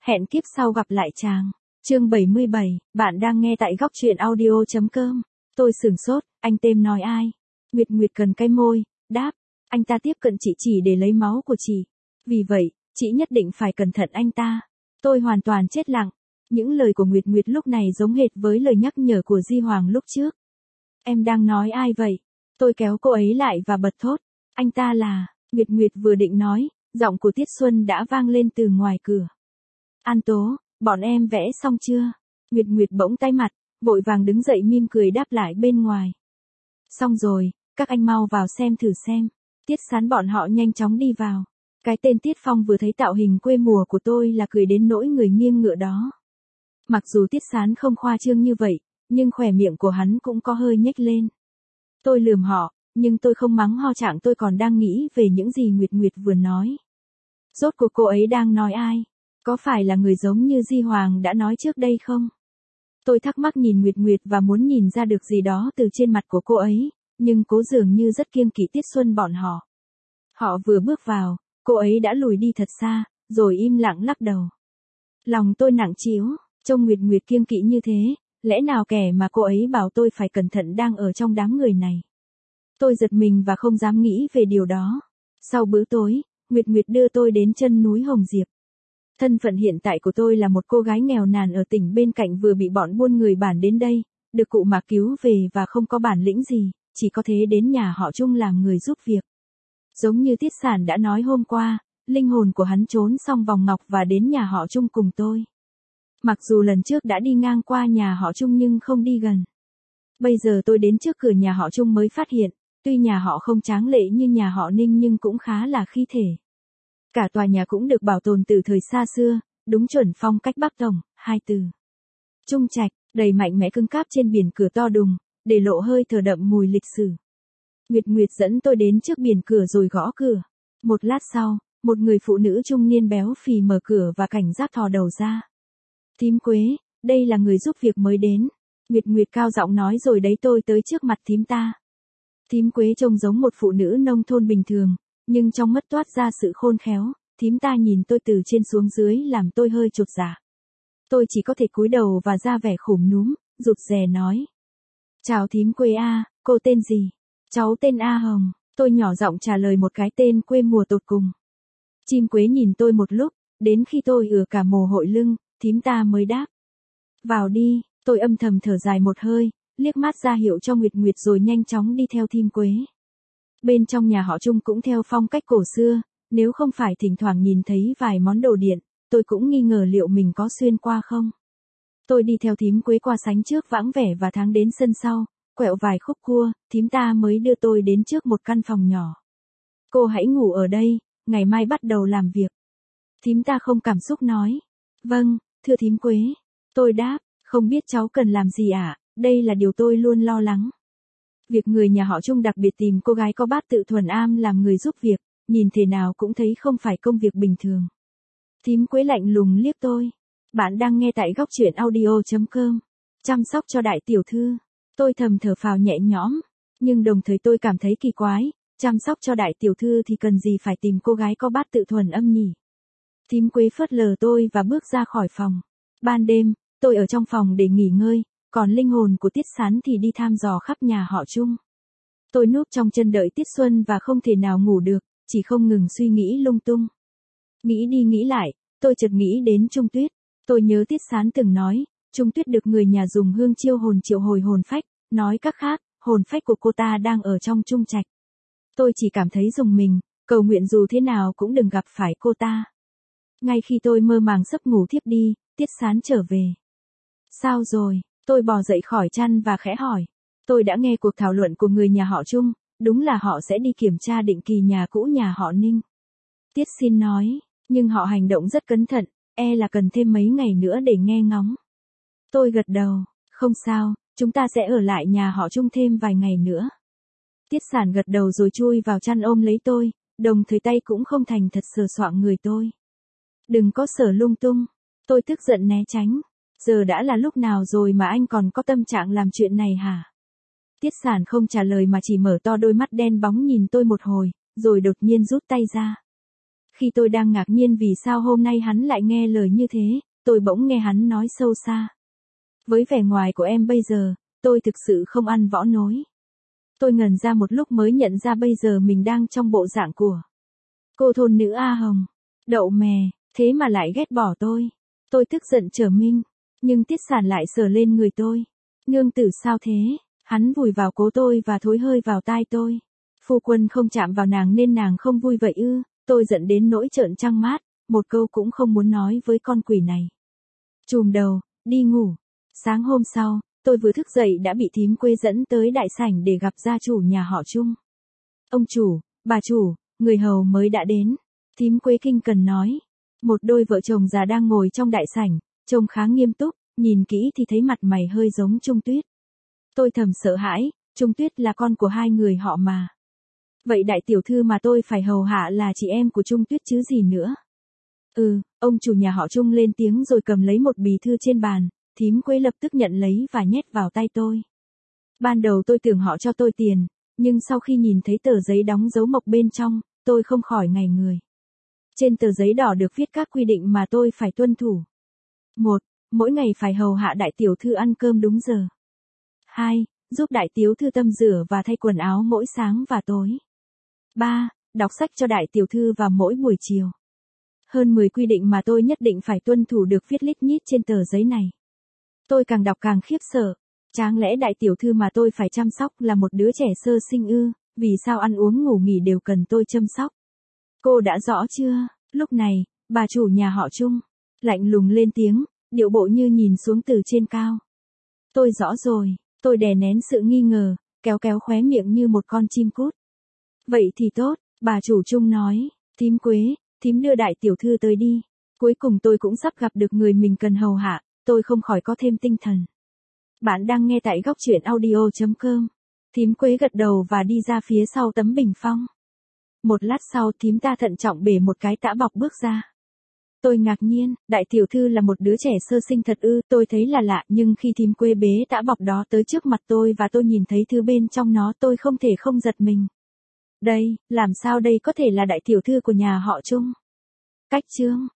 Hẹn kiếp sau gặp lại chàng. Chương 77, bạn đang nghe tại góc truyện audio.com. Tôi sửng sốt, anh tên nói ai? Nguyệt Nguyệt cần cái môi, đáp, anh ta tiếp cận chị chỉ để lấy máu của chị. Vì vậy, chị nhất định phải cẩn thận anh ta. Tôi hoàn toàn chết lặng. Những lời của Nguyệt Nguyệt lúc này giống hệt với lời nhắc nhở của Di Hoàng lúc trước. Em đang nói ai vậy? Tôi kéo cô ấy lại và bật thốt. Anh ta là, Nguyệt Nguyệt vừa định nói, giọng của Tiết Xuân đã vang lên từ ngoài cửa. An Tố, bọn em vẽ xong chưa? Nguyệt Nguyệt bỗng tái mặt, vội vàng đứng dậy mỉm cười đáp lại bên ngoài. Xong rồi, các anh mau vào xem thử xem. Tiết Sán bọn họ nhanh chóng đi vào. Cái tên Tiết Phong vừa thấy tạo hình quê mùa của tôi là cười đến nỗi người nghiêng ngựa đó. Mặc dù Tiết Sán không khoa trương như vậy, nhưng khóe miệng của hắn cũng có hơi nhếch lên. Tôi lườm họ, nhưng tôi không mắng ho trạng, tôi còn đang nghĩ về những gì Nguyệt Nguyệt vừa nói. Rốt cuộc cô ấy đang nói ai? Có phải là người giống như Di Hoàng đã nói trước đây không? Tôi thắc mắc nhìn Nguyệt Nguyệt và muốn nhìn ra được gì đó từ trên mặt của cô ấy, nhưng cô dường như rất kiêng kỵ Tiết Xuân bọn họ. Họ vừa bước vào, cô ấy đã lùi đi thật xa, rồi im lặng lắc đầu. Lòng tôi nặng trĩu, trông Nguyệt Nguyệt kiêng kỵ như thế, lẽ nào kẻ mà cô ấy bảo tôi phải cẩn thận đang ở trong đám người này. Tôi giật mình và không dám nghĩ về điều đó. Sau bữa tối, Nguyệt Nguyệt đưa tôi đến chân núi Hồng Diệp. Thân phận hiện tại của tôi là một cô gái nghèo nàn ở tỉnh bên cạnh vừa bị bọn buôn người bản đến đây, được cụ Mạc cứu về và không có bản lĩnh gì, chỉ có thế đến nhà họ Trung làm người giúp việc. Giống như Tiết Sản đã nói hôm qua, linh hồn của hắn trốn xong vòng ngọc và đến nhà họ Trung cùng tôi. Mặc dù lần trước đã đi ngang qua nhà họ Trung nhưng không đi gần. Bây giờ tôi đến trước cửa nhà họ Trung mới phát hiện, tuy nhà họ không tráng lệ như nhà họ Ninh nhưng cũng khá là khí thể. Cả tòa nhà cũng được bảo tồn từ thời xa xưa, đúng chuẩn phong cách Bắc Tổng, 2 từ. Trung trạch, đầy mạnh mẽ cứng cáp trên biển cửa to đùng, để lộ hơi thở đậm mùi lịch sử. Nguyệt Nguyệt dẫn tôi đến trước biển cửa rồi gõ cửa. Một lát sau, một người phụ nữ trung niên béo phì mở cửa và cảnh giác thò đầu ra. Thím Quế, đây là người giúp việc mới đến. Nguyệt Nguyệt cao giọng nói rồi đấy tôi tới trước mặt thím ta. Thím Quế trông giống một phụ nữ nông thôn bình thường, nhưng trong mắt toát ra sự khôn khéo. Thím ta nhìn tôi từ trên xuống dưới làm tôi hơi chột dạ. Tôi chỉ có thể cúi đầu và ra vẻ khổm núm, rụt rè nói. Chào thím Quế a, cô tên gì? Cháu tên A Hồng. Tôi nhỏ giọng trả lời một cái tên quê mùa tột cùng. Chim Quế nhìn tôi một lúc, đến khi tôi ứa cả mồ hôi lưng, thím ta mới đáp. Vào đi, tôi âm thầm thở dài một hơi, liếc mắt ra hiệu cho Nguyệt Nguyệt rồi nhanh chóng đi theo thím Quế. Bên trong nhà họ Trung cũng theo phong cách cổ xưa, nếu không phải thỉnh thoảng nhìn thấy vài món đồ điện, tôi cũng nghi ngờ liệu mình có xuyên qua không. Tôi đi theo thím Quế qua sảnh trước vãng vẻ và thang đến sân sau, quẹo vài khúc cua, thím ta mới đưa tôi đến trước một căn phòng nhỏ. Cô hãy ngủ ở đây, ngày mai bắt đầu làm việc. Thím ta không cảm xúc nói. Vâng, thưa thím Quế. Tôi đáp, không biết cháu cần làm gì ạ, đây là điều tôi luôn lo lắng. Việc người nhà họ Trung đặc biệt tìm cô gái có bát tự thuần am làm người giúp việc, nhìn thế nào cũng thấy không phải công việc bình thường. Thím Quế lạnh lùng liếc tôi. Bạn đang nghe tại góc truyện audio.com. Chăm sóc cho đại tiểu thư. Tôi thầm thở phào nhẹ nhõm, nhưng đồng thời tôi cảm thấy kỳ quái, chăm sóc cho đại tiểu thư thì cần gì phải tìm cô gái có bát tự thuần âm nhỉ. Thím Quế phớt lờ tôi và bước ra khỏi phòng. Ban đêm, tôi ở trong phòng để nghỉ ngơi, còn linh hồn của Tiết Sán thì đi thăm dò khắp nhà họ Trung. Tôi núp trong chân đợi Tiết Xuân và không thể nào ngủ được, chỉ không ngừng suy nghĩ lung tung. Nghĩ đi nghĩ lại, tôi chợt nghĩ đến Trung Tuyết. Tôi nhớ Tiết Sán từng nói, Trung Tuyết được người nhà dùng hương chiêu hồn triệu hồi hồn phách, nói cách khác, hồn phách của cô ta đang ở trong Trung trạch. Tôi chỉ cảm thấy rùng mình, cầu nguyện dù thế nào cũng đừng gặp phải cô ta. Ngay khi tôi mơ màng sắp ngủ thiếp đi, Tiết Sán trở về. Sao rồi? Tôi bò dậy khỏi chăn và khẽ hỏi. Tôi đã nghe cuộc thảo luận của người nhà họ Trung, đúng là họ sẽ đi kiểm tra định kỳ nhà cũ nhà họ Ninh. Tiết Xin nói, nhưng họ hành động rất cẩn thận, là cần thêm mấy ngày nữa để nghe ngóng. Tôi gật đầu, không sao, chúng ta sẽ ở lại nhà họ Trung thêm vài ngày nữa. Tiết Sản gật đầu rồi chui vào chăn ôm lấy tôi, đồng thời tay cũng không thành thật sờ soạng người tôi. Đừng có sờ lung tung, tôi tức giận né tránh. Giờ đã là lúc nào rồi mà anh còn có tâm trạng làm chuyện này hả? Tiết Sản không trả lời mà chỉ mở to đôi mắt đen bóng nhìn tôi một hồi, rồi đột nhiên rút tay ra. Khi tôi đang ngạc nhiên vì sao hôm nay hắn lại nghe lời như thế, tôi bỗng nghe hắn nói sâu xa. Với vẻ ngoài của em bây giờ, tôi thực sự không ăn võ nối. Tôi ngẩn ra một lúc mới nhận ra bây giờ mình đang trong bộ dạng của cô thôn nữ A Hồng. Đậu mè, thế mà lại ghét bỏ tôi. Tôi tức giận trở mình, nhưng Tiết Sản lại sờ lên người tôi. Nương tử sao thế? Hắn vùi vào cố tôi và thối hơi vào tai tôi. Phu quân không chạm vào nàng nên nàng không vui vậy ư? Tôi giận đến nỗi trợn trăng mắt, một câu cũng không muốn nói với con quỷ này. Chùm đầu, đi ngủ. Sáng hôm sau, tôi vừa thức dậy đã bị thím Quế dẫn tới đại sảnh để gặp gia chủ nhà họ Trung. Ông chủ, bà chủ, người hầu mới đã đến. Thím Quế kinh cần nói. Một đôi vợ chồng già đang ngồi trong đại sảnh, trông khá nghiêm túc, nhìn kỹ thì thấy mặt mày hơi giống Trung Tuyết. Tôi thầm sợ hãi, Trung Tuyết là con của hai người họ mà. Vậy đại tiểu thư mà tôi phải hầu hạ là chị em của Trung Tuyết chứ gì nữa. Ông chủ nhà họ Trung lên tiếng rồi cầm lấy một bì thư trên bàn, thím Quế lập tức nhận lấy và nhét vào tay tôi. Ban đầu tôi tưởng họ cho tôi tiền, nhưng sau khi nhìn thấy tờ giấy đóng dấu mộc bên trong, tôi không khỏi ngảy người. Trên tờ giấy đỏ được viết các quy định mà tôi phải tuân thủ. 1. Mỗi ngày phải hầu hạ đại tiểu thư ăn cơm đúng giờ. 2. Giúp đại tiểu thư tăm rửa và thay quần áo mỗi sáng và tối. 3. Đọc sách cho đại tiểu thư vào mỗi buổi chiều. Hơn 10 quy định mà tôi nhất định phải tuân thủ được viết lít nhít trên tờ giấy này. Tôi càng đọc càng khiếp sợ. Chẳng lẽ đại tiểu thư mà tôi phải chăm sóc là một đứa trẻ sơ sinh ư? Vì sao ăn uống ngủ nghỉ đều cần tôi chăm sóc? Cô đã rõ chưa? Lúc này, bà chủ nhà họ Trung lạnh lùng lên tiếng, điệu bộ như nhìn xuống từ trên cao. Tôi rõ rồi, tôi đè nén sự nghi ngờ, kéo kéo khóe miệng như một con chim cút. Vậy thì tốt, bà chủ Trung nói, thím Quế, thím đưa đại tiểu thư tới đi. Cuối cùng tôi cũng sắp gặp được người mình cần hầu hạ, tôi không khỏi có thêm tinh thần. Bạn đang nghe tại góc truyện audio.com. Thím Quế gật đầu và đi ra phía sau tấm bình phong. Một lát sau thím ta thận trọng bể một cái tã bọc bước ra. Tôi ngạc nhiên, đại tiểu thư là một đứa trẻ sơ sinh thật ư? Tôi thấy là lạ, nhưng khi thím Quế bế tã bọc đó tới trước mặt tôi và tôi nhìn thấy thứ bên trong nó, tôi không thể không giật mình. Đây, làm sao đây có thể là đại tiểu thư của nhà họ Trung? Cách chương